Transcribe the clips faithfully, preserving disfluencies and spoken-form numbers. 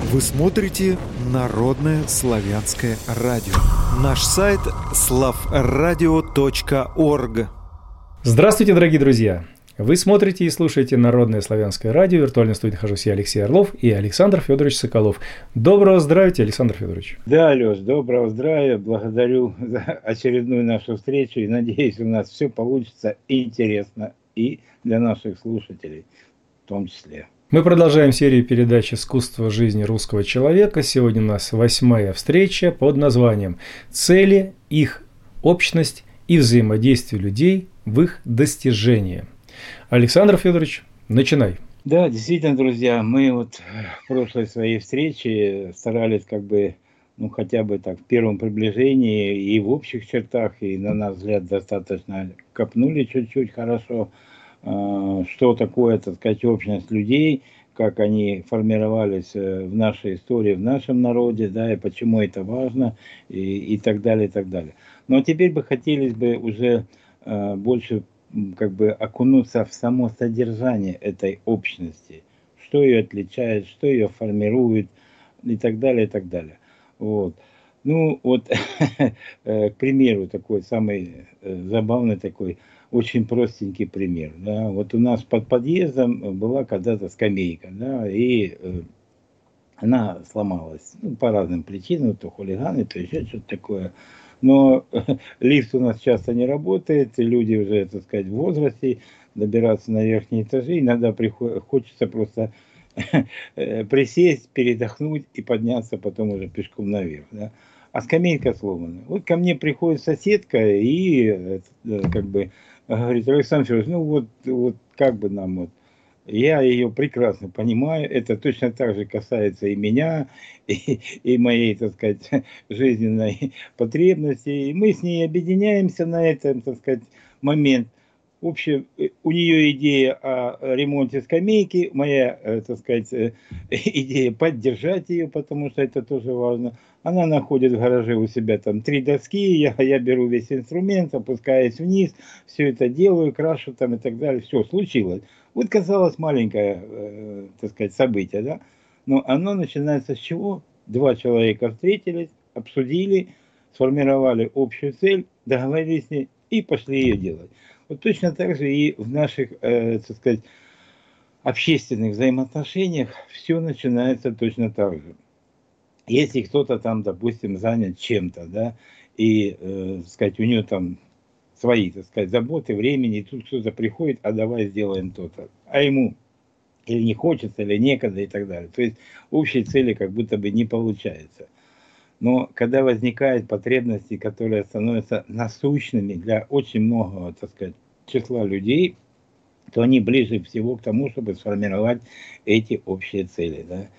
Вы смотрите Народное славянское радио. Наш сайт славрадио точка орг. Здравствуйте, дорогие друзья! Вы смотрите и слушаете Народное славянское радио. В виртуальной студии нахожусь я, Алексей Орлов, и Александр Федорович Соколов. Доброго здравия, Александр Федорович. Да, Леш, доброго здравия. Благодарю за очередную нашу встречу. И надеюсь, у нас все получится интересно и для наших слушателей в том числе. Мы продолжаем серию передач «Искусство жизни русского человека». Сегодня у нас восьмая встреча под названием «Цели, их общность и взаимодействие людей в их достижении». Александр Федорович, начинай. Да, действительно, друзья, мы вот в прошлой своей встрече старались как бы, ну, хотя бы так в первом приближении и в общих чертах, и, на наш взгляд, достаточно копнули чуть-чуть хорошо, что такое, так сказать, общность людей, как они формировались в нашей истории, в нашем народе, да, и почему это важно, и, и так далее, и так далее. Но теперь бы хотелось бы уже больше как бы окунуться в само содержание этой общности, что ее отличает, что ее формирует, и так далее, и так далее. Вот. Ну, вот, к примеру, такой самый забавный такой, очень простенький пример. Да. Вот у нас под подъездом была когда-то скамейка, да, и э, она сломалась, ну, по разным причинам, то хулиганы, то еще что-то такое. Но лифт у нас часто не работает, и люди уже, так сказать, в возрасте, добираться на верхние этажи, иногда приходит, хочется просто присесть, передохнуть и подняться потом уже пешком наверх. Да. А скамейка сломана. Вот ко мне приходит соседка и как бы говорит: Александр Федорович, ну вот, вот как бы нам вот. Я ее прекрасно понимаю, это точно так же касается и меня, и, и моей, так сказать, жизненной потребности. И мы с ней объединяемся на этом, так сказать, момент. В общем, у нее идея о ремонте скамейки, моя, так сказать, идея поддержать ее, потому что это тоже важно. Она находит в гараже у себя там три доски, я, я беру весь инструмент, опускаюсь вниз, все это делаю, крашу там и так далее. Все, случилось. Вот казалось маленькое, э, так сказать, событие, да? Но оно начинается с чего? Два человека встретились, обсудили, сформировали общую цель, договорились с ней и пошли ее делать. Вот точно так же и в наших, э, так сказать, общественных взаимоотношениях все начинается точно так же. Если кто-то там, допустим, занят чем-то, да, и, э, так сказать, у него там свои, так сказать, заботы, времени, и тут кто-то приходит, а давай сделаем то-то, а ему или не хочется, или некогда, и так далее. То есть общей цели как будто бы не получается. Но когда возникают потребности, которые становятся насущными для очень многого, так сказать, числа людей, то они ближе всего к тому, чтобы сформировать эти общие цели. Да?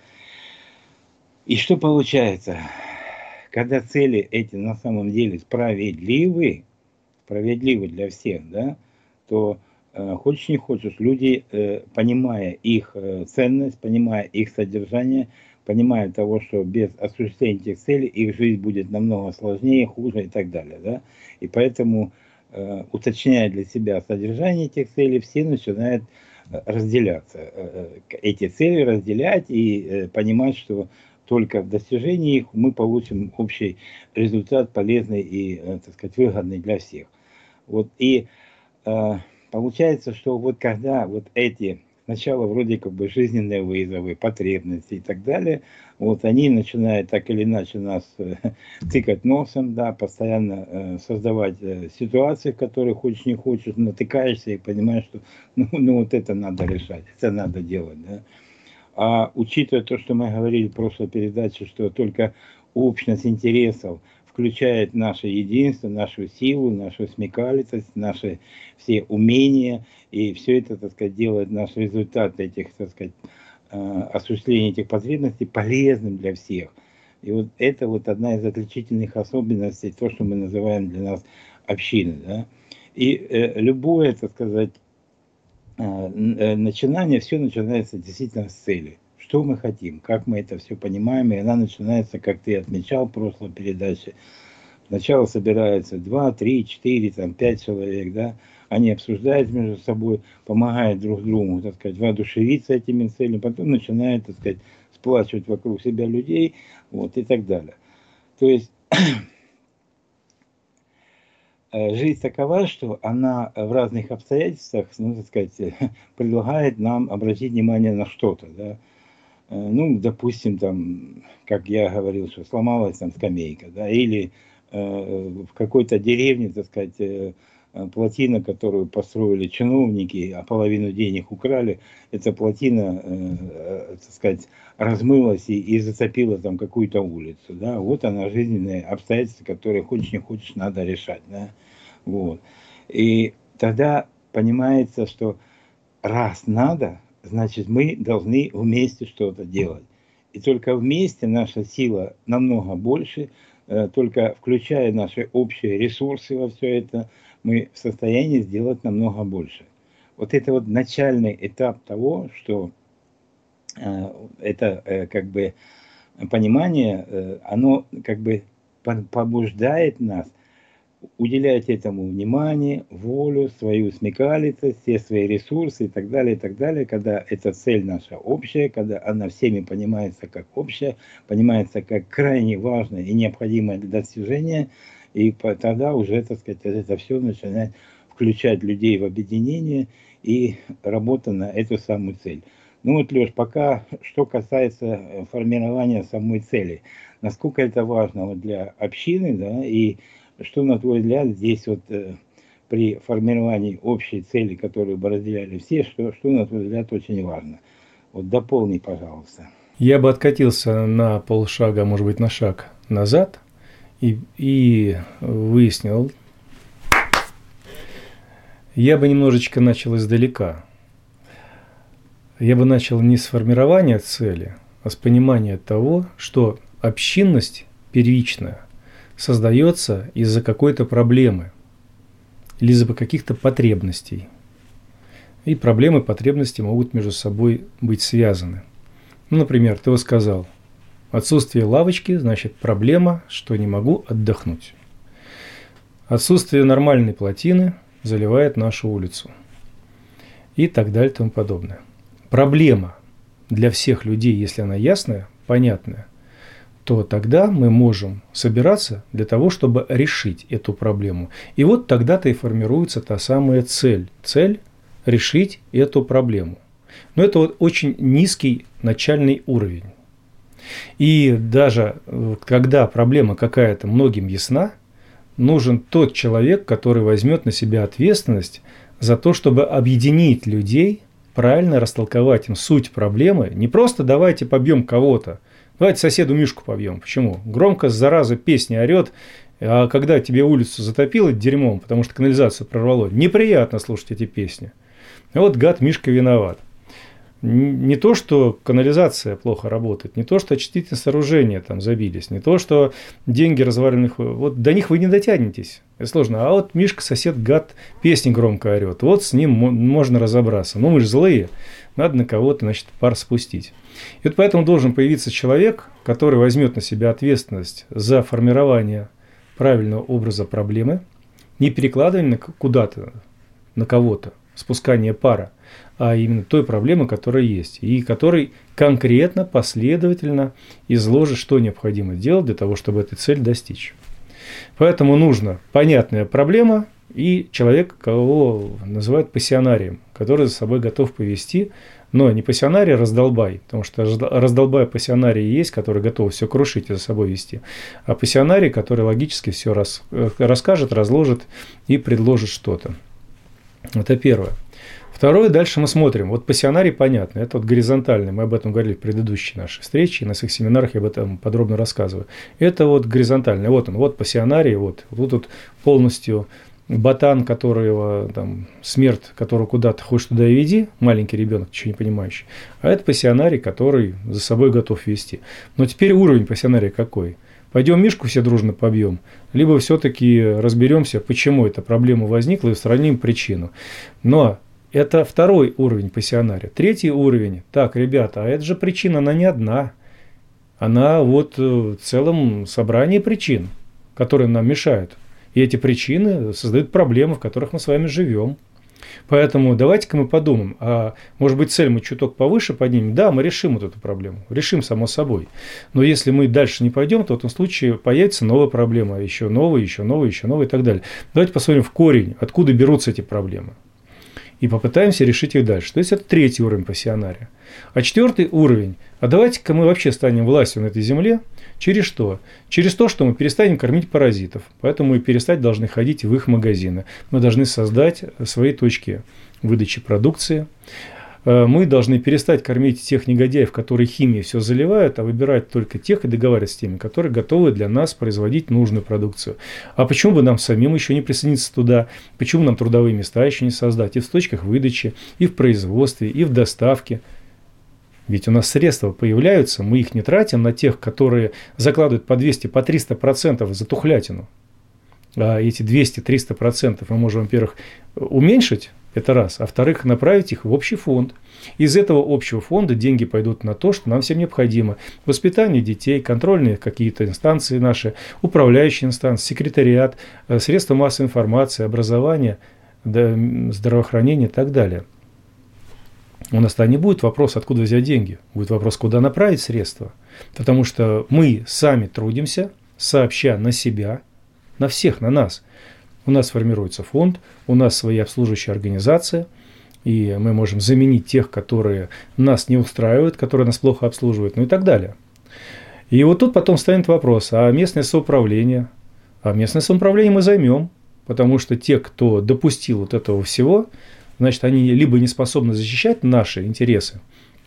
И что получается? Когда цели эти на самом деле справедливы, справедливы для всех, да, то э, хочешь не хочешь, люди, э, понимая их э, ценность, понимая их содержание, понимая того, что без осуществления этих целей их жизнь будет намного сложнее, хуже и так далее. Да? И поэтому, э, уточняя для себя содержание этих целей, все начинают разделяться. Э, эти цели разделять и э, понимать, что только в достижении их мы получим общий результат, полезный и, э, так сказать, выгодный для всех. Вот, и э, получается, что вот когда вот эти сначала вроде как бы жизненные вызовы, потребности и так далее, вот они начинают так или иначе нас э, тыкать носом, да, постоянно э, создавать э, ситуации, в которые хочешь не хочешь, натыкаешься и понимаешь, что ну, ну вот это надо решать, это надо делать, да. А учитывая то, что мы говорили в прошлой передаче, что только общность интересов включает наше единство, нашу силу, нашу смекалитость, наши все умения, и все это, так сказать, делает наш результат этих, так сказать, осуществления этих потребностей полезным для всех. И вот это вот одна из отличительных особенностей, то, что мы называем для нас общиной. Да? И э, любое, так сказать, э, начинание, все начинается действительно с цели. Что мы хотим, как мы это все понимаем, и она начинается, как ты отмечал в прошлой передаче. Сначала собираются два, три, четыре, там, пять человек, да, они обсуждают между собой, помогают друг другу, так сказать, воодушевиться этими целями, потом начинают, так сказать, сплачивать вокруг себя людей, вот, и так далее. То есть жизнь такова, что она в разных обстоятельствах, ну, так сказать, предлагает нам обратить внимание на что-то, да. Ну, допустим, там, как я говорил, что сломалась там скамейка, да, или э, в какой-то деревне, так сказать, э, плотина, которую построили чиновники, а половину денег украли, эта плотина, э, э, так сказать, размылась и, и зацепила там какую-то улицу, да, вот она, жизненные обстоятельства, которые хочешь не хочешь надо решать, да, вот. И тогда понимается, что раз надо, значит, мы должны вместе что-то делать. И только вместе наша сила намного больше, только включая наши общие ресурсы во все это, мы в состоянии сделать намного больше. Вот это вот начальный этап того, что это как бы понимание, оно как бы побуждает нас уделять этому внимание, волю, свою смекалицу, все свои ресурсы и так далее, и так далее, когда эта цель наша общая, когда она всеми понимается как общая, понимается как крайне важная и необходимая для достижения, и тогда уже, так сказать, это все начинает включать людей в объединение и работа на эту самую цель. Ну вот, Леш, пока что касается формирования самой цели, насколько это важно вот для общины, да, и что, на твой взгляд, здесь вот э, при формировании общей цели, которую бы разделяли все, что, что, на твой взгляд, очень важно? Вот дополни, пожалуйста. Я бы откатился на полшага, может быть, на шаг назад и, и выяснил. Я бы немножечко начал издалека. Я бы начал не с формирования цели, а с понимания того, что общинность первичная создается из-за какой-то проблемы или из-за каких-то потребностей. И проблемы и потребности могут между собой быть связаны. Ну, например, ты вот сказал, отсутствие лавочки, значит, проблема, что не могу отдохнуть. Отсутствие нормальной плотины заливает нашу улицу. И так далее и тому подобное. Проблема для всех людей, если она ясная, понятная, то тогда мы можем собираться для того, чтобы решить эту проблему. И вот тогда-то и формируется та самая цель. Цель – решить эту проблему. Но это вот очень низкий начальный уровень. И даже когда проблема какая-то многим ясна, нужен тот человек, который возьмет на себя ответственность за то, чтобы объединить людей, правильно растолковать им суть проблемы. Не просто давайте побьем кого-то, давайте соседу Мишку побьем. Почему? Громко, зараза, песня орет, а когда тебе улицу затопило дерьмом, потому что канализацию прорвало, неприятно слушать эти песни. А вот гад Мишка виноват. Не то, что канализация плохо работает, не то, что очистительные сооружения там забились, не то, что деньги разваленных, вот до них вы не дотянетесь, это сложно. А вот Мишка, сосед, гад, песни громко орет, вот с ним можно разобраться. Ну мы же злые, надо на кого-то, значит, пар спустить. И вот поэтому должен появиться человек, который возьмет на себя ответственность за формирование правильного образа проблемы, не перекладывание куда-то, на кого-то, спускание пара, а именно той проблемы, которая есть, и который конкретно, последовательно изложит, что необходимо делать для того, чтобы эту цель достичь. Поэтому нужна понятная проблема и человек, кого называют пассионарием, который за собой готов повести, но не пассионарий, а раздолбай, потому что раздолбай пассионарий есть, который готов все крушить и за собой вести, а пассионарий, который логически все рас, расскажет, разложит и предложит что-то. Это первое. Второе, дальше мы смотрим. Вот пассионарий понятно, это вот горизонтальный, мы об этом говорили в предыдущей нашей встрече, и на своих семинарах я об этом подробно рассказываю. Это вот горизонтальный, вот он, вот пассионарий, вот, вот тут полностью ботан, которого там смерть, которого куда-то хочешь туда и веди, маленький ребенок, ничего не понимающий, а это пассионарий, который за собой готов вести. Но теперь уровень пассионария какой? Пойдем Мишку все дружно побьем, либо все-таки разберемся, почему эта проблема возникла, и устраним причину. Но это второй уровень пассионария. Третий уровень. Так, ребята, а это же причина, она не одна. Она вот в целом собрании причин, которые нам мешают. И эти причины создают проблемы, в которых мы с вами живем. Поэтому давайте-ка мы подумаем, а может быть цель мы чуток повыше поднимем? Да, мы решим вот эту проблему, решим само собой. Но если мы дальше не пойдем, то в этом случае появится новая проблема, еще новая, еще новая, еще новая и так далее. Давайте посмотрим в корень, откуда берутся эти проблемы. И попытаемся решить их дальше. То есть это третий уровень пассионария. А четвертый уровень, а давайте-ка мы вообще станем властью на этой земле. Через что? Через то, что мы перестанем кормить паразитов. Поэтому мы перестать должны ходить в их магазины. Мы должны создать свои точки выдачи продукции. Мы должны перестать кормить тех негодяев, которые химией все заливают, а выбирать только тех и договариваться с теми, которые готовы для нас производить нужную продукцию. А почему бы нам самим еще не присоединиться туда? Почему нам трудовые места еще не создать? И в точках выдачи, и в производстве, и в доставке. Ведь у нас средства появляются, мы их не тратим на тех, которые закладывают по двести, по триста процентов за тухлятину. А эти двести-триста процентов мы можем, во-первых, уменьшить, это раз, а во-вторых, направить их в общий фонд. Из этого общего фонда деньги пойдут на то, что нам всем необходимо. Воспитание детей, контрольные какие-то инстанции наши, управляющие инстанции, секретариат, средства массовой информации, образование, здравоохранение и так далее. У нас-то не будет вопроса, откуда взять деньги. Будет вопрос, куда направить средства. Потому что мы сами трудимся, сообща на себя, на всех, на нас. У нас формируется фонд, у нас своя обслуживающая организация, и мы можем заменить тех, которые нас не устраивают, которые нас плохо обслуживают, ну и так далее. И вот тут потом станет вопрос, а местное самоуправление? А местное самоуправление мы займем, потому что те, кто допустил вот этого всего, значит, они либо не способны защищать наши интересы,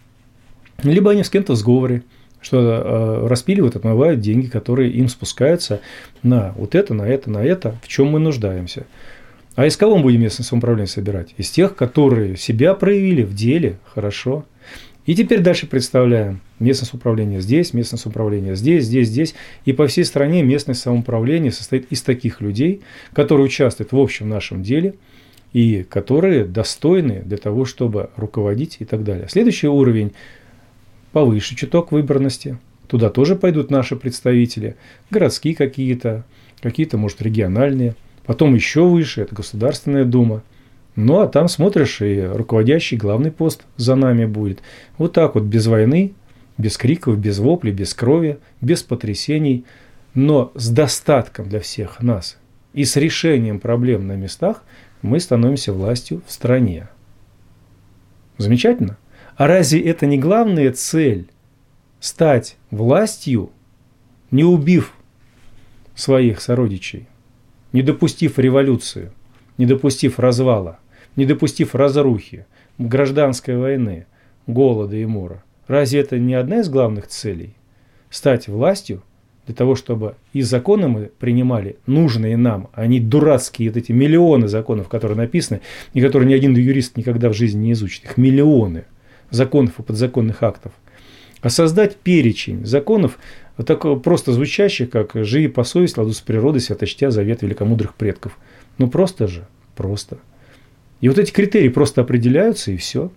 либо они с кем-то в сговоре, что э, распиливают, отмывают деньги, которые им спускаются на вот это, на это, на это, в чем мы нуждаемся. А из кого мы будем местное самоуправление собирать? Из тех, которые себя проявили в деле, хорошо. И теперь дальше представляем местное самоуправление здесь, местное самоуправление здесь, здесь, здесь. И по всей стране местное самоуправление состоит из таких людей, которые участвуют в общем нашем деле, и которые достойны для того, чтобы руководить и так далее. Следующий уровень повыше чуток выборности. Туда тоже пойдут наши представители, городские какие-то, какие-то, может, региональные. Потом еще выше, это Государственная Дума. Ну, а там смотришь, и руководящий главный пост за нами будет. Вот так вот, без войны, без криков, без воплей, без крови, без потрясений, но с достатком для всех нас и с решением проблем на местах мы становимся властью в стране. Замечательно? А разве это не главная цель – стать властью, не убив своих сородичей, не допустив революции, не допустив развала, не допустив разрухи, гражданской войны, голода и мора? Разве это не одна из главных целей? Стать властью для того, чтобы и законы мы принимали нужные нам, а не дурацкие вот эти миллионы законов, которые написаны, и которые ни один юрист никогда в жизни не изучит. Их миллионы законов и подзаконных актов. А создать перечень законов, так просто звучащих, как «живи по совести, ладу с природой, свято чтя завет великомудрых предков». Ну просто же, просто. И вот эти критерии просто определяются, и все.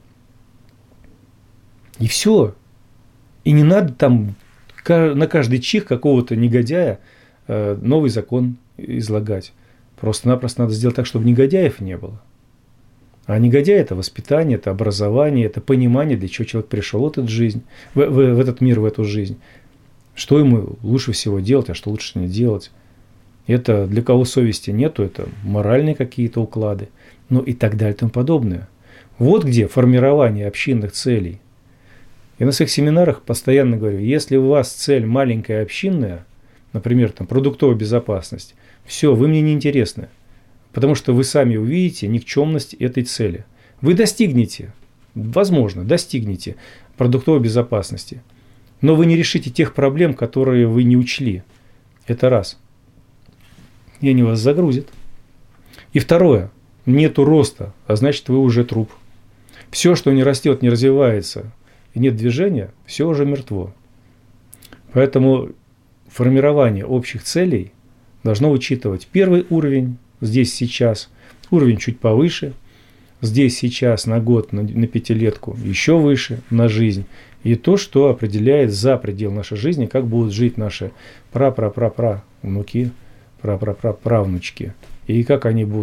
И все. И не надо там на каждый чих какого-то негодяя новый закон излагать. Просто-напросто надо сделать так, чтобы негодяев не было. А негодяй – это воспитание, это образование, это понимание, для чего человек пришел в эту жизнь, в, в, в этот мир, в эту жизнь. Что ему лучше всего делать, а что лучше не делать. Это для кого совести нету, это моральные какие-то уклады, ну и так далее и тому подобное. Вот где формирование общинных целей. Я на своих семинарах постоянно говорю, если у вас цель маленькая общинная, например, там, продуктовая безопасность, все, вы мне не интересны, потому что вы сами увидите никчемность этой цели. Вы достигнете, возможно, достигнете продуктовой безопасности, но вы не решите тех проблем, которые вы не учли. Это раз. И они вас загрузят. И второе, нету роста, а значит, вы уже труп. Все, что не растет, не развивается, и нет движения, все уже мертво. Поэтому формирование общих целей должно учитывать первый уровень, здесь сейчас, уровень чуть повыше, здесь сейчас на год, на, на пятилетку еще выше, на жизнь. И то, что определяет за предел нашей жизни, как будут жить наши пра-пра-пра-пра внуки, пра-пра-пра-правнучки. И как они будут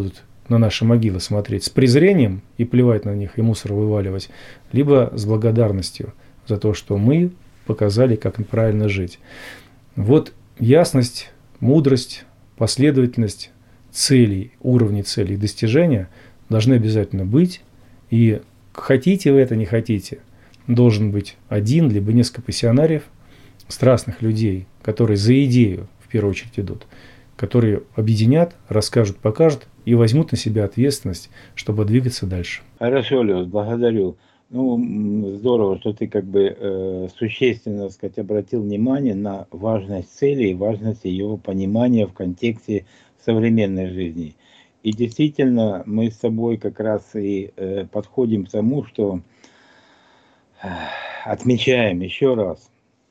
на наши могилы смотреть с презрением и плевать на них, и мусор вываливать, либо с благодарностью за то, что мы показали, как правильно жить. Вот ясность, мудрость, последовательность целей, уровней целей и достижения должны обязательно быть. И хотите вы это, не хотите, должен быть один, либо несколько пассионариев, страстных людей, которые за идею в первую очередь идут, которые объединят, расскажут, покажут и возьмут на себя ответственность, чтобы двигаться дальше. Хорошо, Лёш, благодарю. Ну, здорово, что ты как бы э, существенно, так сказать, обратил внимание на важность цели и важность ее понимания в контексте современной жизни. И действительно, мы с тобой как раз и э, подходим к тому, что э, отмечаем еще раз,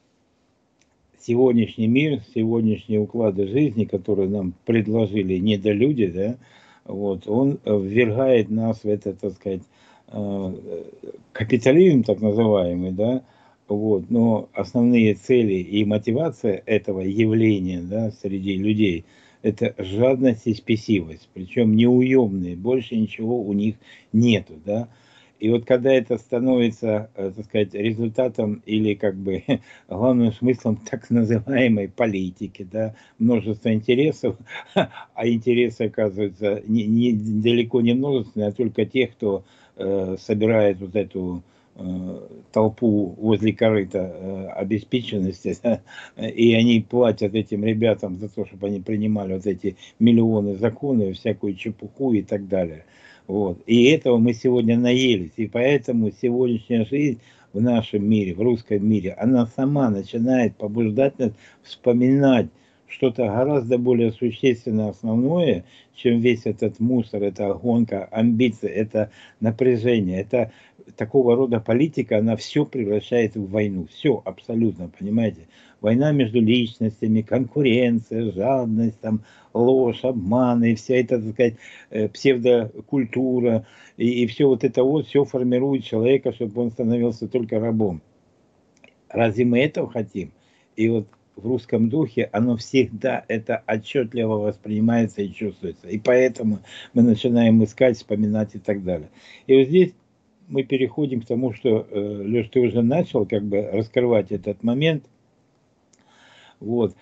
сегодняшний мир, сегодняшние уклады жизни, которые нам предложили недолюди, да, вот, он ввергает нас в это, так сказать, капитализм так называемый, да, вот, но основные цели и мотивация этого явления, да, среди людей – это жадность и спесивость, причем неуемные, больше ничего у них нету, да. И вот когда это становится, так сказать, результатом или как бы главным смыслом так называемой политики, да, множество интересов, а интересы оказываются не, не, далеко не множественные, а только тех, кто э, собирает вот эту э, толпу возле корыта э, обеспеченности, да, и они платят этим ребятам за то, чтобы они принимали вот эти миллионы законов, всякую чепуху и так далее. Вот. И этого мы сегодня наелись. И поэтому сегодняшняя жизнь в нашем мире, в русском мире, она сама начинает побуждать нас вспоминать что-то гораздо более существенно основное, чем весь этот мусор, эта гонка, амбиции, это напряжение, это такого рода политика, она все превращает в войну. Все абсолютно, понимаете? Война между личностями, конкуренция, жадность, там, ложь, обманы, вся эта, так сказать, псевдокультура, и, и все вот это вот, все формирует человека, чтобы он становился только рабом. Разве мы этого хотим? И вот в русском духе оно всегда это отчетливо воспринимается и чувствуется. И поэтому мы начинаем искать, вспоминать и так далее. И вот здесь мы переходим к тому, что, Леш, ты уже начал как бы раскрывать этот момент. Вот.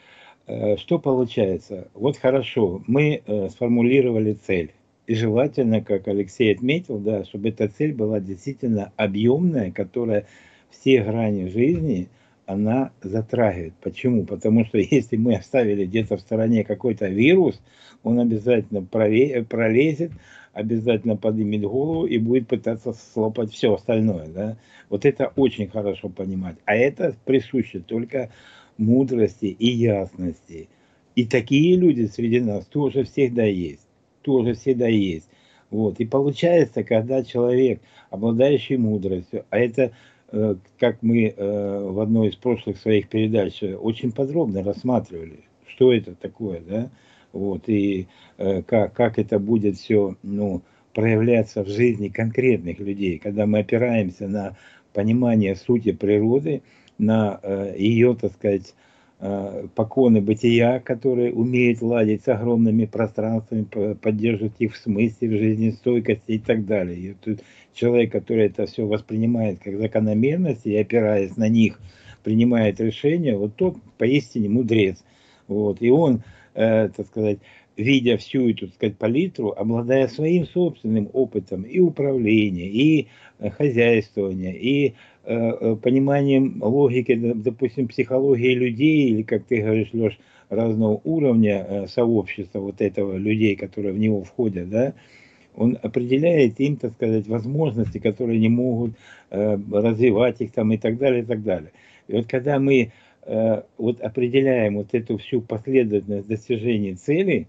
Что получается? Вот хорошо, мы сформулировали цель. И желательно, как Алексей отметил, да, чтобы эта цель была действительно объемная, которая все грани жизни, она затрагивает. Почему? Потому что если мы оставили где-то в стороне какой-то вирус, он обязательно пролезет, обязательно поднимет голову и будет пытаться слопать все остальное. Да? Вот это очень хорошо понимать. А это присуще только мудрости и ясности. И такие люди среди нас тоже всегда есть. Тоже всегда есть. Вот. И получается, когда человек, обладающий мудростью, а это, э, как мы э, в одной из прошлых своих передач очень подробно рассматривали, что это такое, да, вот, и э, как, как это будет все, ну, проявляться в жизни конкретных людей, когда мы опираемся на понимание сути природы, на э, ее, так сказать, э, поконы бытия, которые умеют ладить с огромными пространствами, поддерживать их в смысле, в жизнестойкости и так далее. И тут человек, который это все воспринимает как закономерность и опираясь на них, принимает решения, вот тот поистине мудрец. Вот. И он, э, так сказать, видя всю эту, так сказать, палитру, обладая своим собственным опытом и управления, и э, хозяйствования, и э, пониманием логики, допустим, психологии людей, или, как ты говоришь, Леш, разного уровня э, сообщества вот этого людей, которые в него входят, да, он определяет им, так сказать, возможности, которые не могут э, развивать их там и так далее, и так далее. И вот когда мы э, вот определяем вот эту всю последовательность достижения целей,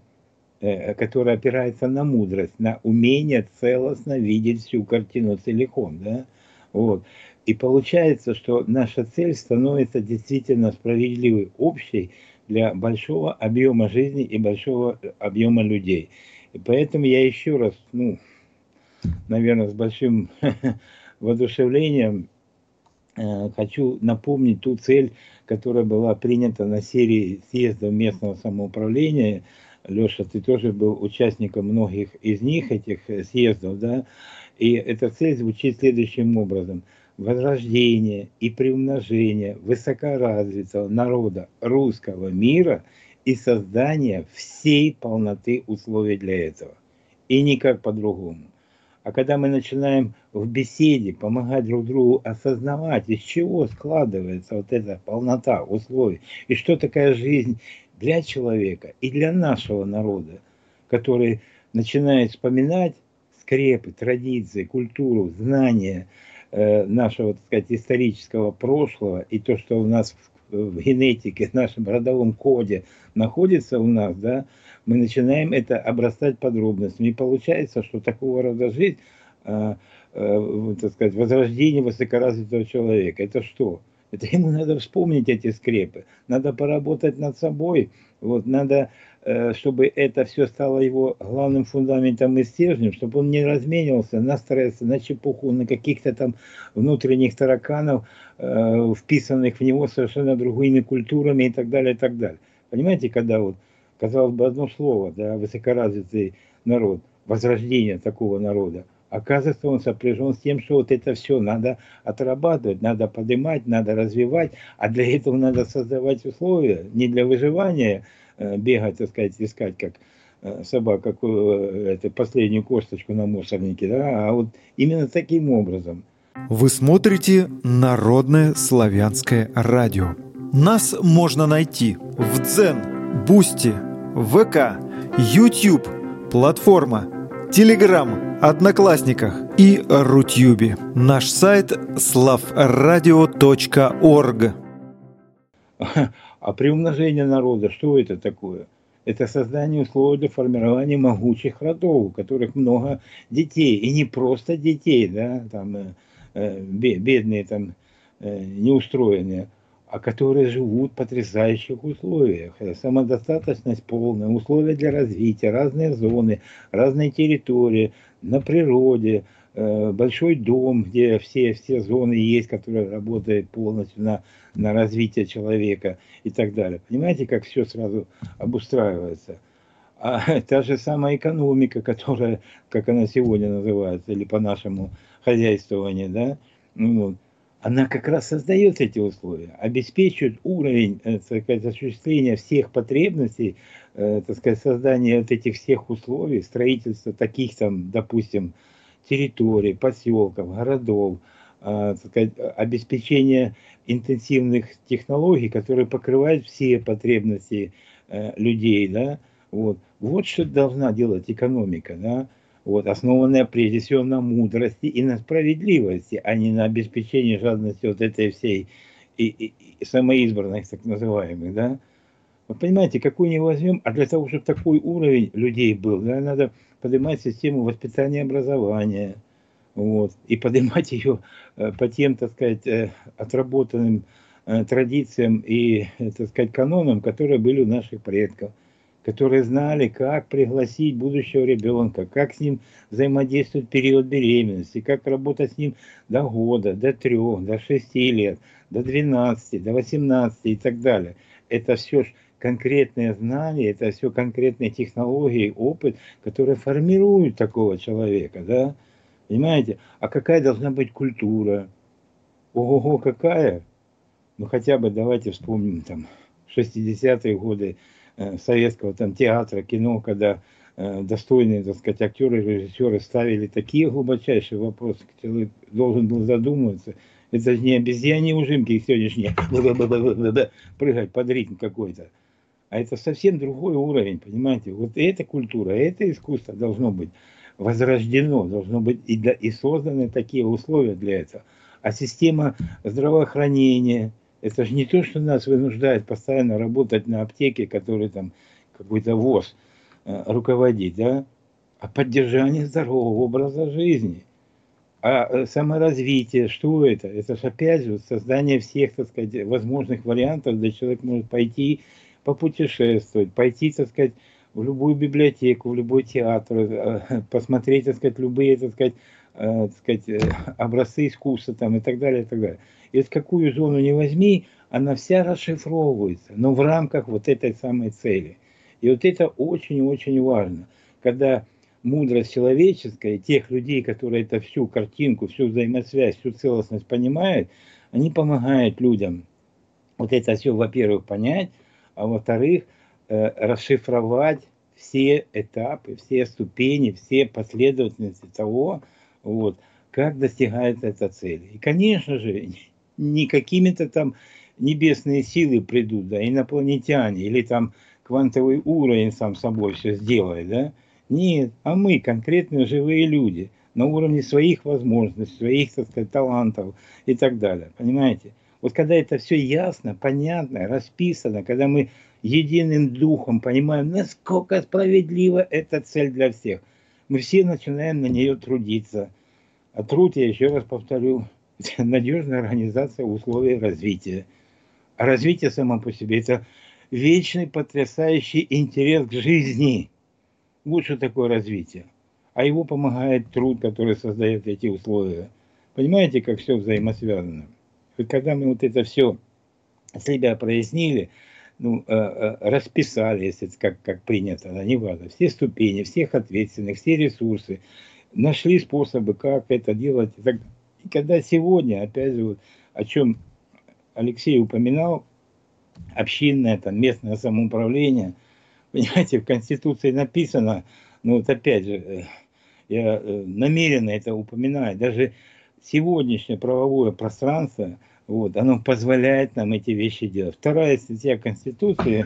которая опирается на мудрость, на умение целостно видеть всю картину целиком, да, вот. И получается, что наша цель становится действительно справедливой, общей для большого объема жизни и большого объема людей. И поэтому я еще раз, ну, наверное, с большим воодушевлением э, хочу напомнить ту цель, которая была принята на серии съездов местного самоуправления Леша, ты тоже был участником многих из них, этих съездов, да, и эта цель звучит следующим образом. Возрождение и приумножение высокоразвитого народа русского мира и создание всей полноты условий для этого. И никак по-другому. А когда мы начинаем в беседе помогать друг другу осознавать, из чего складывается вот эта полнота условий, и что такая жизнь для человека и для нашего народа, который начинает вспоминать скрепы, традиции, культуру, знания э, нашего, так сказать, исторического прошлого и то, что у нас в, в генетике, в нашем родовом коде находится у нас, да, мы начинаем это обрастать подробностями. И получается, что такого рода жизнь, э, э, так сказать, возрождение высокоразвитого человека, это что? Это ему надо вспомнить эти скрепы, надо поработать над собой, вот, надо, э, чтобы это все стало его главным фундаментом и стержнем, чтобы он не разменивался на стрессы, на чепуху, на каких-то там внутренних тараканов, э, вписанных в него совершенно другими культурами и так далее, и так далее. Понимаете, когда вот, казалось бы, одно слово, да, высокоразвитый народ, возрождение такого народа, оказывается, он сопряжен с тем, что вот это все надо отрабатывать, надо поднимать, надо развивать, а для этого надо создавать условия, не для выживания, э, бегать, так сказать, искать, как э, собака, э, это, последнюю косточку на мусорнике, да, а вот именно таким образом. Вы смотрите Народное славянское радио. Нас можно найти в Дзен, Бусти, ВК, YouTube, платформа, Телеграм, Одноклассниках и Рутюбе. Наш сайт слав радио точка орг. А приумножение народа, что это такое? Это создание условий для формирования могучих родов, у которых много детей. И не просто детей, да, там, э, бедные, там, э, неустроенные, а которые живут в потрясающих условиях. Самодостаточность полная, условия для развития, разные зоны, разные территории, на природе, большой дом, где все, все зоны есть, которые работают полностью на, на развитие человека и так далее. Понимаете, как все сразу обустраивается? А та же самая экономика, которая, как она сегодня называется, или по-нашему хозяйствование, да, ну, вот, она как раз создает эти условия, обеспечивает уровень, так сказать, осуществления всех потребностей, так сказать, создания вот этих всех условий, строительства таких там, допустим, территорий, поселков, городов, так сказать, обеспечение интенсивных технологий, которые покрывают все потребности людей, да, вот. Вот что должна делать экономика, да. Вот, основанная прежде всего на мудрости и на справедливости, а не на обеспечении жадности вот этой всей и, и, и самоизбранных, так называемых, да. Вы понимаете, какую не возьмем, а для того, чтобы такой уровень людей был, да, надо поднимать систему воспитания и образования, вот, и поднимать ее э, по тем, так сказать, э, отработанным э, традициям и, э, так сказать, канонам, которые были у наших предков, которые знали, как пригласить будущего ребенка, как с ним взаимодействовать в период беременности, как работать с ним до года, до трех, до шести лет, до двенадцати, до восемнадцати и так далее. Это все конкретные знания, это все конкретные технологии, опыт, которые формируют такого человека, да? Понимаете? А какая должна быть культура? Ого-го, какая? Ну хотя бы давайте вспомним там шестидесятые годы советского там театра, кино, когда э, достойные, так сказать, актеры, режиссеры ставили такие глубочайшие вопросы, человек должен был задумываться. Это же не обезьяньи ужимки сегодняшние, прыгать под ритм какой-то. А это совсем другой уровень, понимаете? Вот эта культура, это искусство должно быть возрождено, должно быть и, для, и созданы такие условия для этого. А система здравоохранения, это же не то, что нас вынуждает постоянно работать на аптеке, который там какой-то ВОЗ э, руководит, да, а поддержание здорового образа жизни. А э, саморазвитие, что это? Это же опять же создание всех, так сказать, возможных вариантов, где человек может пойти попутешествовать, пойти, так сказать, в любую библиотеку, в любой театр, э, посмотреть, так сказать, любые, так сказать, э, так сказать, э, образцы искусства там, и так далее, и так далее. И вот какую зону не возьми, она вся расшифровывается, но в рамках вот этой самой цели. И вот это очень-очень важно, когда мудрость человеческая, тех людей, которые это всю картинку, всю взаимосвязь, всю целостность понимают, они помогают людям вот это все, во-первых, понять, а во-вторых, э, расшифровать все этапы, все ступени, все последовательности того, вот, как достигается эта цель. И, конечно же, не какими-то там небесные силы придут, да, инопланетяне, или там квантовый уровень сам собой все сделает, да. Нет, а мы, конкретные живые люди, на уровне своих возможностей, своих, так сказать, талантов и так далее, понимаете? Вот когда это все ясно, понятно, расписано, когда мы единым духом понимаем, насколько справедлива эта цель для всех, мы все начинаем на нее трудиться. А труд, я еще раз повторю, это надежная организация условий развития. А развитие само по себе – это вечный потрясающий интерес к жизни. Вот что такое развитие. А его помогает труд, который создает эти условия. Понимаете, как все взаимосвязано? И когда мы вот это все себя прояснили, ну, э, э, расписали, если это как, как принято, да, не важно, все ступени, всех ответственных, все ресурсы, нашли способы, как это делать. И когда сегодня, опять же, вот, о чем Алексей упоминал, общинное, там, местное самоуправление, понимаете, в Конституции написано, ну вот опять же, я намеренно это упоминаю, даже сегодняшнее правовое пространство, вот, оно позволяет нам эти вещи делать. Вторая статья Конституции,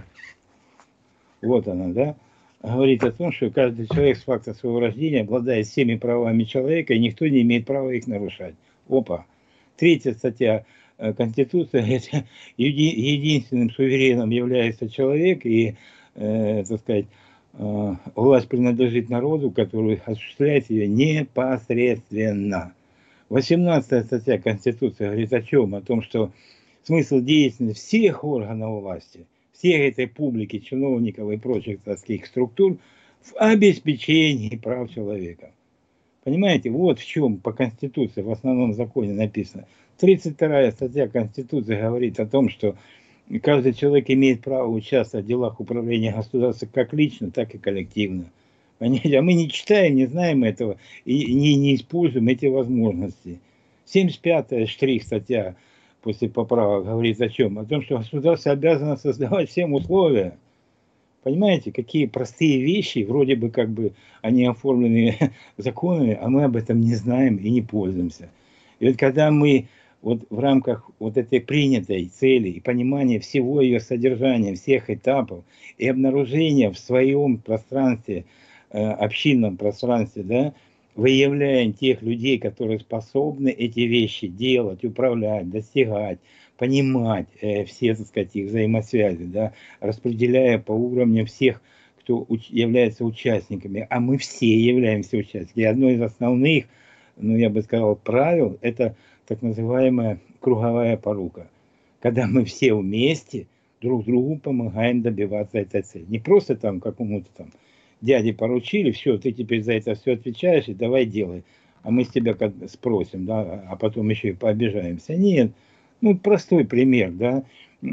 вот она, да, говорит о том, что каждый человек с факта своего рождения обладает всеми правами человека, и никто не имеет права их нарушать. Опа. Третья статья Конституции, это еди, единственным сувереном является человек, и, э, так сказать, э, власть принадлежит народу, который осуществляет ее непосредственно. восемнадцатая статья Конституции говорит о чем? О том, что смысл деятельности всех органов власти, всей этой публики, чиновников и прочих таких структур в обеспечении прав человека. Понимаете, вот в чем по Конституции, в основном законе написано. тридцать вторая статья Конституции говорит о том, что каждый человек имеет право участвовать в делах управления государством как лично, так и коллективно. Понимаете? А мы не читаем, не знаем этого и не, не используем эти возможности. семьдесят пятая штрих статья после поправок говорит о чем? О том, что государство обязано создавать всем условия. Понимаете, какие простые вещи, вроде бы как бы они оформлены законами, а мы об этом не знаем и не пользуемся. И вот когда мы вот в рамках вот этой принятой цели и понимания всего ее содержания, всех этапов и обнаружения в своем пространстве, общинном пространстве, да, выявляем тех людей, которые способны эти вещи делать, управлять, достигать, понимать э, все, так сказать, их взаимосвязи, да, распределяя по уровням всех, кто уч- является участниками, а мы все являемся участниками. И одно из основных, ну, я бы сказал, правил, это так называемая круговая порука, когда мы все вместе друг другу помогаем добиваться этой цели. Не просто там какому-то там дяде поручили, все, ты теперь за это все отвечаешь, и давай делай. А мы с тебя спросим, да, а потом еще и пообижаемся. Нет, ну, простой пример, да.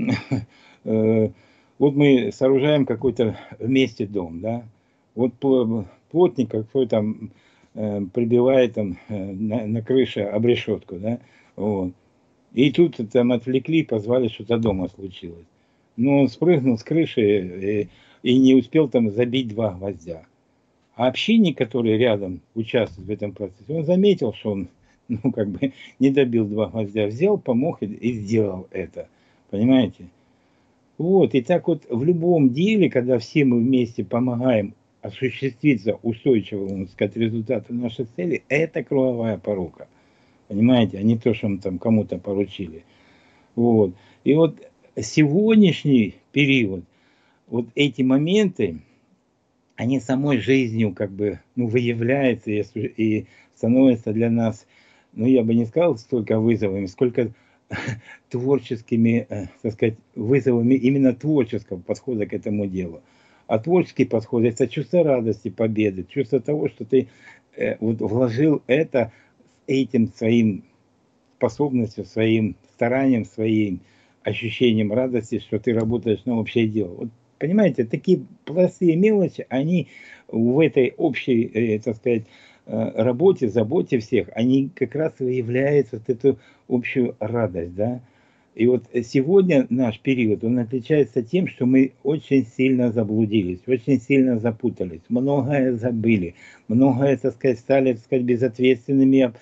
Вот мы сооружаем какой-то вместе дом, да. Вот плотник какой там прибивает там на, на крыше обрешетку, да. Вот. И тут там отвлекли, позвали, что-то дома случилось. Но он спрыгнул с крыши и, и не успел там забить два гвоздя. А общинник, который рядом участвует в этом процессе, он заметил, что он, ну, как бы не добил два гвоздя, взял, помог и, и сделал это. Понимаете? Вот, и так вот в любом деле, когда все мы вместе помогаем осуществиться устойчивому, так сказать, результату нашей цели, это круговая порука. Понимаете, а не то, что мы там кому-то поручили. Вот. И вот сегодняшний период, вот эти моменты, они самой жизнью как бы, ну, выявляются и, и становятся для нас, ну, я бы не сказал столько вызовами, сколько творческими, так сказать, вызовами именно творческого подхода к этому делу. А творческий подход – это чувство радости, победы, чувство того, что ты э, вот вложил это этим своим способностью, своим старанием, своим ощущением радости, что ты работаешь на общее дело. Вот понимаете, такие простые мелочи, они в этой общей, э, так сказать, э, работе, заботе всех, они как раз выявляют вот эту общую радость, да. И вот сегодня наш период, он отличается тем, что мы очень сильно заблудились, очень сильно запутались, многое забыли, многое, так сказать, стали, так сказать, безответственными,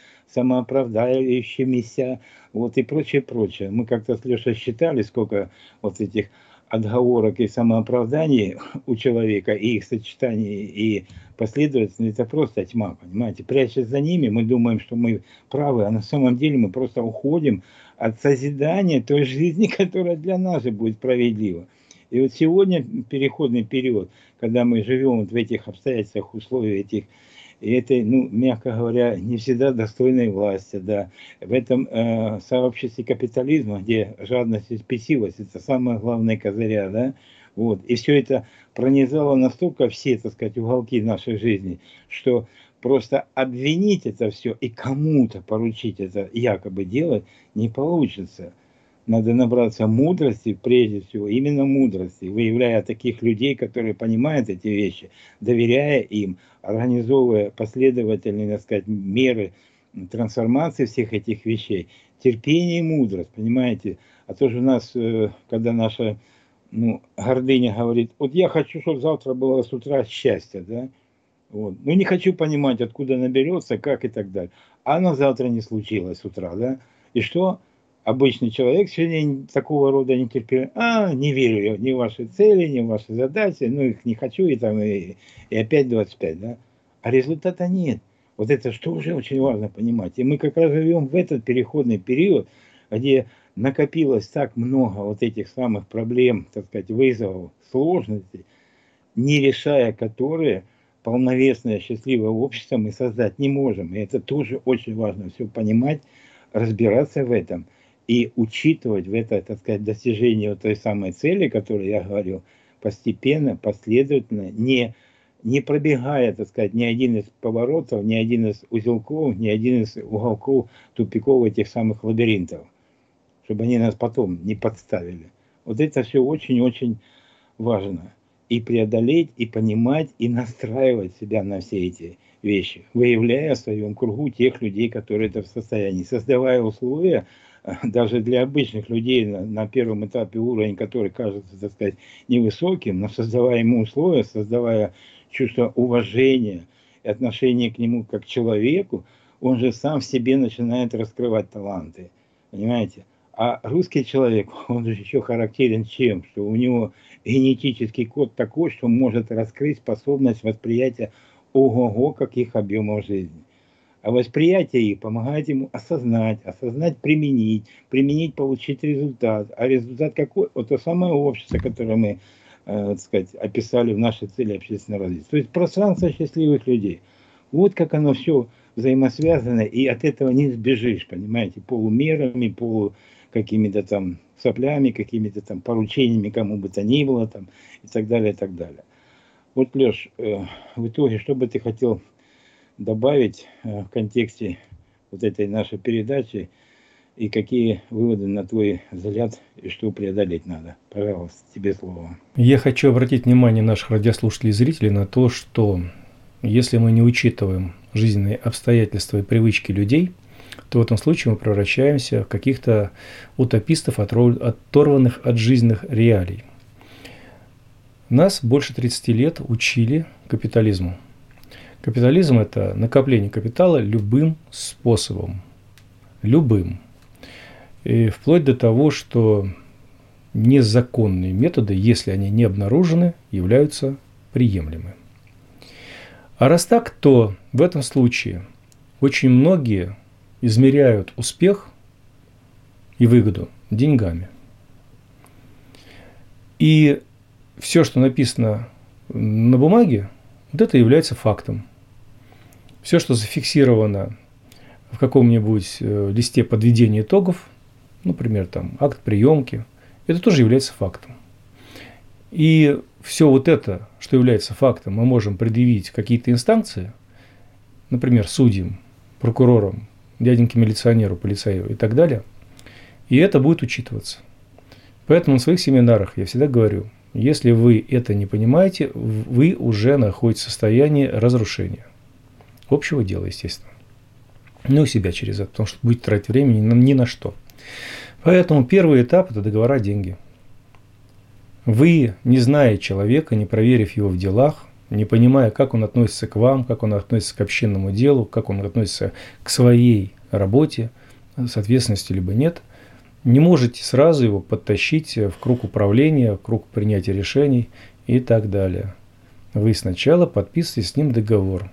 самооправдающимися, вот и прочее, прочее. Мы как-то с Лешей считали, сколько вот этих отговорок и самооправданий у человека, и их сочетаний, и последовательность, это просто тьма, понимаете. Прячась за ними, мы думаем, что мы правы, а на самом деле мы просто уходим от созидания той жизни, которая для нас же будет справедлива. И вот сегодня переходный период, когда мы живем вот в этих обстоятельствах, условиях этих, и этой, ну, мягко говоря, не всегда достойной власти, да, в этом э, сообществе капитализма, где жадность и спесивость – это самые главные козыря, да, вот, и все это пронизало настолько все, так сказать, уголки нашей жизни, что просто обвинить это все и кому-то поручить это якобы делать не получится. Надо набраться мудрости, прежде всего, именно мудрости, выявляя таких людей, которые понимают эти вещи, доверяя им, организовывая последовательные, так сказать, меры трансформации всех этих вещей. Терпение и мудрость, понимаете? А то же у нас, когда наша, ну, гордыня говорит, вот я хочу, чтобы завтра было с утра счастье, да? Вот. Ну, не хочу понимать, откуда наберется, как и так далее. А оно завтра не случилось с утра, да? И что? Обычный человек сегодня такого рода не терпит. А, не верю я ни в ваши цели, ни в ваши задачи, ну, их не хочу, и там, и, и опять двадцать пять, да? А результата нет. Вот это что уже очень важно понимать. И мы как раз живем в этот переходный период, где накопилось так много вот этих самых проблем, так сказать, вызовов, сложностей, не решая которые полновесное счастливое общество мы создать не можем. И это тоже очень важно все понимать, разбираться в этом и учитывать в это, так сказать, достижение вот той самой цели, о которой я говорил, постепенно, последовательно, не, не пробегая, так сказать, ни один из поворотов, ни один из узелков, ни один из уголков, тупиков этих самых лабиринтов, чтобы они нас потом не подставили. Вот это все очень-очень важно. И преодолеть, и понимать, и настраивать себя на все эти вещи, выявляя в своем кругу тех людей, которые это в состоянии, создавая условия, даже для обычных людей на, на первом этапе уровень, который кажется, так сказать, невысоким, но создавая ему условия, создавая чувство уважения и отношения к нему как к человеку, он же сам в себе начинает раскрывать таланты, понимаете? А русский человек, он же еще характерен чем? Что у него генетический код такой, что может раскрыть способность восприятия ого-го каких объемов жизни. А восприятие их помогает ему осознать, осознать, применить, применить, получить результат. А результат какой? Вот то самое общество, которое мы, э, так сказать, описали в нашей цели общественного развития. То есть пространство счастливых людей. Вот как оно все взаимосвязано, и от этого не сбежишь, понимаете, полумерами, полу какими-то там соплями, какими-то там поручениями, кому бы то ни было, там, и так далее, и так далее. Вот, Леш, э, в итоге, что бы ты хотел добавить э, в контексте вот этой нашей передачи, и какие выводы, на твой взгляд, и что преодолеть надо? Пожалуйста, тебе слово. Я хочу обратить внимание наших радиослушателей и зрителей на то, что если мы не учитываем жизненные обстоятельства и привычки людей, то в этом случае мы превращаемся в каких-то утопистов, оторванных от жизненных реалий. Нас больше тридцати лет учили капитализму. Капитализм – это накопление капитала любым способом. Любым. И вплоть до того, что незаконные методы, если они не обнаружены, являются приемлемы. А раз так, то в этом случае очень многие измеряют успех и выгоду деньгами. И все, что написано на бумаге, вот это является фактом. Все, что зафиксировано в каком-нибудь листе подведения итогов, например, там, акт приемки, это тоже является фактом. И все вот это, что является фактом, мы можем предъявить какие-то инстанции, например, судьям, прокурорам, дяденьке милиционеру, полицаю и так далее, и это будет учитываться. Поэтому на своих семинарах я всегда говорю, Если вы это не понимаете, вы уже находитесь в состоянии разрушения общего дела, естественно. Ну и себя через это, потому что будете тратить время ни на, ни на что. Поэтому первый этап – это договора деньги. Вы, не зная человека, не проверив его в делах, не понимая, как он относится к вам, как он относится к общинному делу, как он относится к своей работе, с ответственностью либо нет, не можете сразу его подтащить в круг управления, в круг принятия решений и так далее. Вы сначала подписываете с ним договор.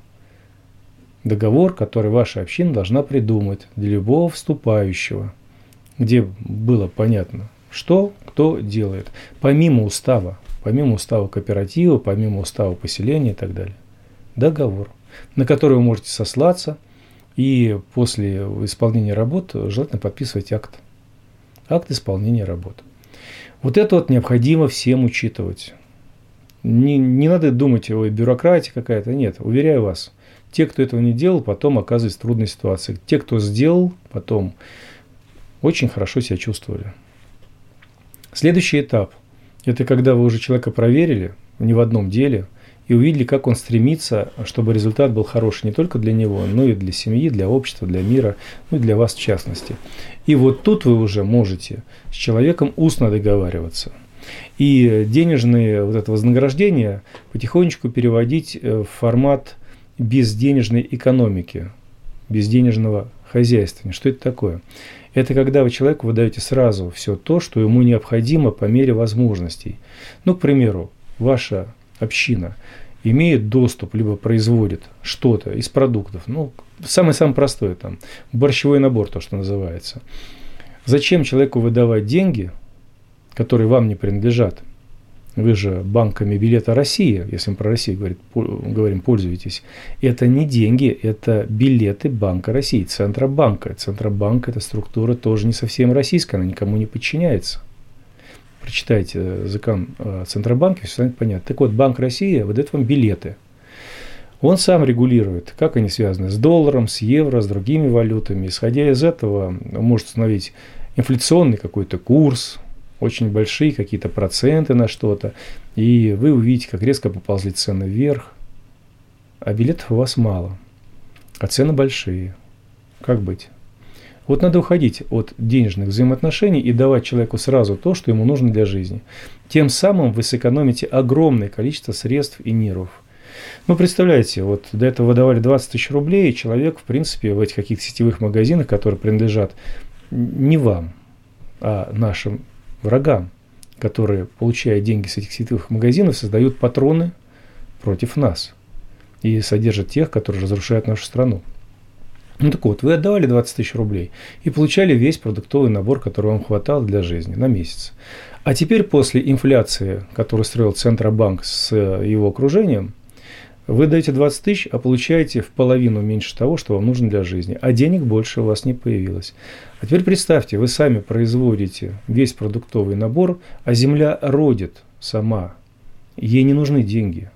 Договор, который ваша община должна придумать для любого вступающего, где было понятно, что кто делает, помимо устава, помимо устава кооператива, помимо устава поселения и так далее. Договор, на который вы можете сослаться, и после исполнения работ желательно подписывать акт. Акт исполнения работ. Вот это вот необходимо всем учитывать. Не, не надо думать, ой, бюрократия какая-то. Нет, уверяю вас, те, кто этого не делал, потом оказываются в трудной ситуации. Те, кто сделал, потом очень хорошо себя чувствовали. Следующий этап – это когда вы уже человека проверили не в одном деле и увидели, как он стремится, чтобы результат был хороший не только для него, но и для семьи, для общества, для мира, ну и для вас в частности. И вот тут вы уже можете с человеком устно договариваться. И денежные вот это вознаграждение потихонечку переводить в формат безденежной экономики, безденежного хозяйствования. Что это такое? Это когда вы человеку выдаете сразу все то, что ему необходимо по мере возможностей. Ну, к примеру, ваша община имеет доступ, либо производит что-то из продуктов. Ну, самое-самое простое, там, борщевой набор, то, что называется. Зачем человеку выдавать деньги, которые вам не принадлежат? Вы же банками билета России, если мы про Россию говорим, говорим, пользуетесь. Это не деньги, это билеты Банка России, Центробанка. Центробанк – это структура тоже не совсем российская, она никому не подчиняется. Прочитайте закон Центробанка, все станет понятно. Так вот, Банк России выдает вам билеты. Он сам регулирует, как они связаны с долларом, с евро, с другими валютами. Исходя из этого, он может установить инфляционный какой-то курс, очень большие какие-то проценты на что-то, и вы увидите, как резко поползли цены вверх, а билетов у вас мало, а цены большие. Как быть? Вот надо уходить от денежных взаимоотношений и давать человеку сразу то, что ему нужно для жизни. Тем самым вы сэкономите огромное количество средств и нервов. Ну, представляете, вот до этого выдавали двадцать тысяч рублей, и человек, в принципе, в этих каких-то сетевых магазинах, которые принадлежат не вам, а нашим врагам, которые, получая деньги с этих сетевых магазинов, создают патроны против нас и содержат тех, которые разрушают нашу страну. Ну так вот, вы отдавали двадцать тысяч рублей и получали весь продуктовый набор, который вам хватало для жизни на месяц. А теперь после инфляции, которую строил Центробанк с его окружением, вы даете двадцать тысяч, а получаете в половину меньше того, что вам нужно для жизни. А денег больше у вас не появилось. А теперь представьте, вы сами производите весь продуктовый набор, а земля родит сама. Ей не нужны деньги.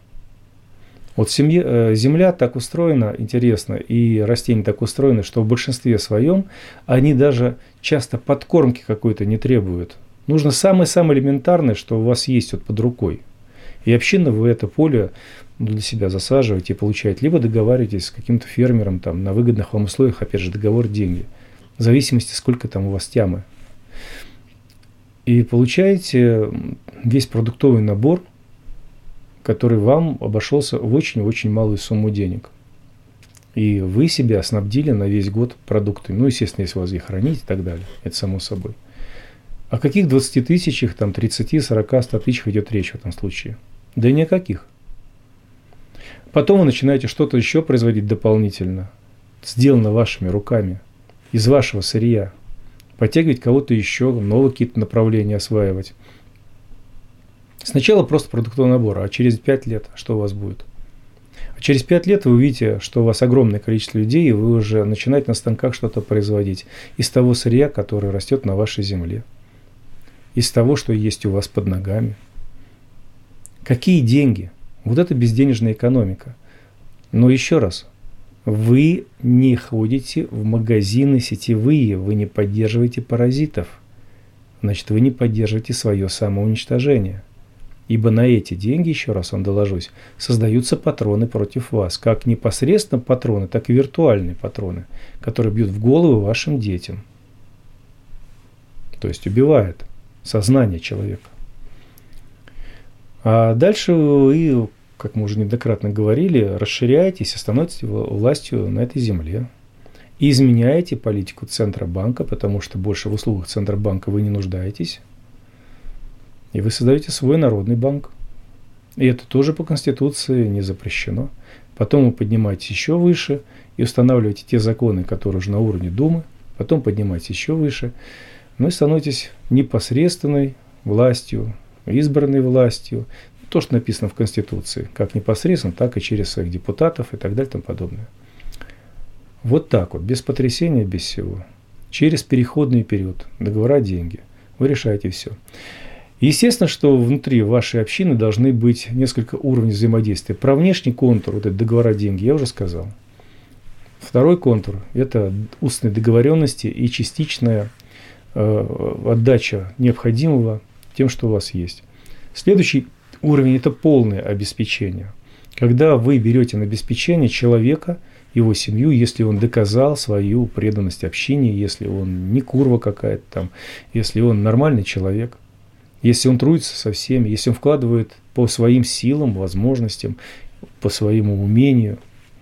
Вот семье, земля так устроена, интересно, и растения так устроены, что в большинстве своем они даже часто подкормки какой-то не требуют. Нужно самое-самое элементарное, что у вас есть вот под рукой. И община вы это поле для себя засаживаете и получаете. Либо договариваетесь с каким-то фермером там, на выгодных вам условиях, опять же, договор деньги. В зависимости, сколько там у вас тямы. И получаете весь продуктовый набор, который вам обошелся в очень-очень малую сумму денег. И вы себя снабдили на весь год продуктами. Ну, естественно, если у вас их хранить и так далее. Это само собой. О каких двадцати тысячах, там, тридцати, сорока, ста тысячах идет речь в этом случае? Да ни о каких. Потом вы начинаете что-то еще производить дополнительно, сделано вашими руками, из вашего сырья. Подтягивать кого-то еще, новые какие-то направления осваивать. Сначала просто продуктовый набор, а через пять лет что у вас будет? А через пять лет вы увидите, что у вас огромное количество людей, и вы уже начинаете на станках что-то производить из того сырья, которое растет на вашей земле, из того, что есть у вас под ногами. Какие деньги? Вот это безденежная экономика. Но еще раз, вы не ходите в магазины сетевые, вы не поддерживаете паразитов. Значит, вы не поддерживаете свое самоуничтожение. Ибо на эти деньги, еще раз вам доложусь, создаются патроны против вас. Как непосредственно патроны, так и виртуальные патроны, которые бьют в голову вашим детям. То есть убивают сознание человека. А дальше вы, как мы уже неоднократно говорили, расширяетесь и становитесь властью на этой земле. И изменяете политику Центробанка, потому что больше в услугах Центробанка вы не нуждаетесь. И вы создаете свой народный банк. И это тоже по Конституции не запрещено. Потом вы поднимаетесь еще выше и устанавливаете те законы, которые уже на уровне Думы. Потом поднимаетесь еще выше. Ну и становитесь непосредственной властью, избранной властью. То, что написано в Конституции. Как непосредственно, так и через своих депутатов и так далее и тому подобное. Вот так вот, без потрясения, без всего. Через переходный период, договора, деньги. Вы решаете все. Естественно, что внутри вашей общины должны быть несколько уровней взаимодействия. Про внешний контур, вот это договора, деньги, я уже сказал. Второй контур – это устные договоренности и частичная э, отдача необходимого тем, что у вас есть. Следующий уровень – это полное обеспечение. Когда вы берете на обеспечение человека, его семью, если он доказал свою преданность общине, если он не курва какая-то там, если он нормальный человек. Если он трудится со всеми, если он вкладывает по своим силам, возможностям, по своему умению,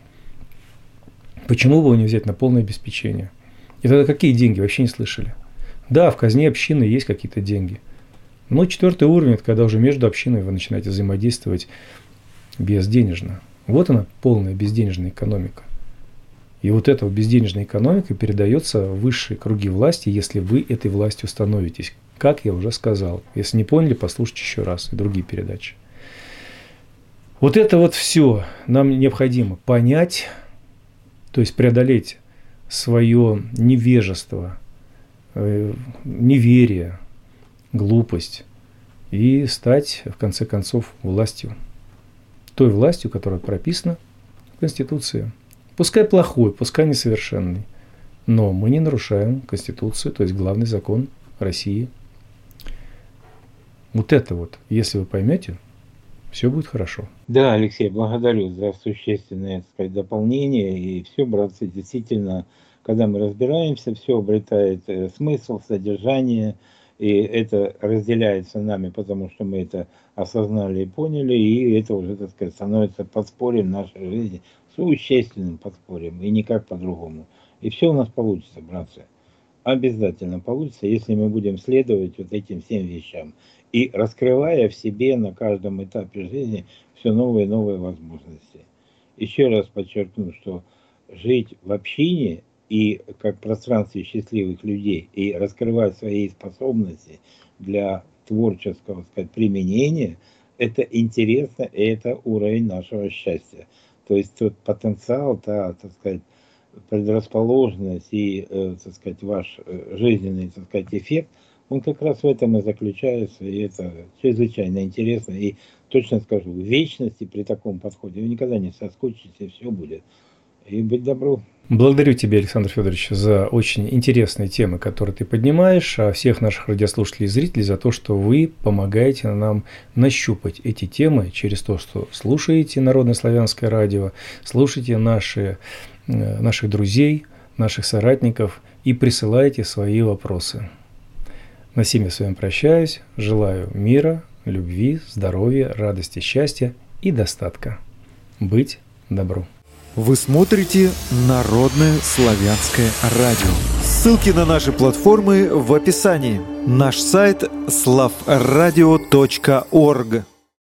почему бы его не взять на полное обеспечение? И тогда какие деньги? Вообще не слышали. Да, в казне общины есть какие-то деньги. Но четвертый уровень – это когда уже между общиной вы начинаете взаимодействовать безденежно. Вот она, полная безденежная экономика. И вот эта безденежная экономика передается в высшие круги власти, если вы этой властью становитесь. Как я уже сказал. Если не поняли, послушайте еще раз и другие передачи. Вот это вот все нам необходимо понять, то есть преодолеть свое невежество, неверие, глупость и стать, в конце концов, властью. Той властью, которая прописана в Конституции. Пускай плохой, пускай несовершенный, но мы не нарушаем Конституцию, то есть главный закон России. Вот это вот, если вы поймете, все будет хорошо. Да, Алексей, благодарю за существенное, так сказать, дополнение. И все, братцы, действительно, когда мы разбираемся, все обретает смысл, содержание. И это разделяется нами, потому что мы это осознали и поняли. И это уже, так сказать, становится подспорьем нашей жизни, существенным подспорьем, и никак по-другому. И все у нас получится, братцы. Обязательно получится, если мы будем следовать вот этим всем вещам. И раскрывая в себе на каждом этапе жизни все новые и новые возможности. Еще раз подчеркну, что жить в общине и как пространстве счастливых людей, и раскрывать свои способности для творческого, так сказать, применения, это интересно, и это уровень нашего счастья. То есть тот потенциал, та, так сказать, предрасположенность и, э, так сказать, ваш жизненный, так сказать, эффект, он как раз в этом и заключается, и это чрезвычайно интересно. И точно скажу, в вечности при таком подходе вы никогда не соскучитесь, все будет. И быть добру. Благодарю тебя, Александр Федорович, за очень интересные темы, которые ты поднимаешь, а всех наших радиослушателей и зрителей за то, что вы помогаете нам нащупать эти темы через то, что слушаете Народное славянское радио, слушаете наши, наших друзей, наших соратников и присылаете свои вопросы. На сим я с вами прощаюсь. Желаю мира, любви, здоровья, радости, счастья и достатка. Быть добру. Вы смотрите Народное славянское радио. Ссылки на наши платформы в описании. Наш сайт славрадио точка орг.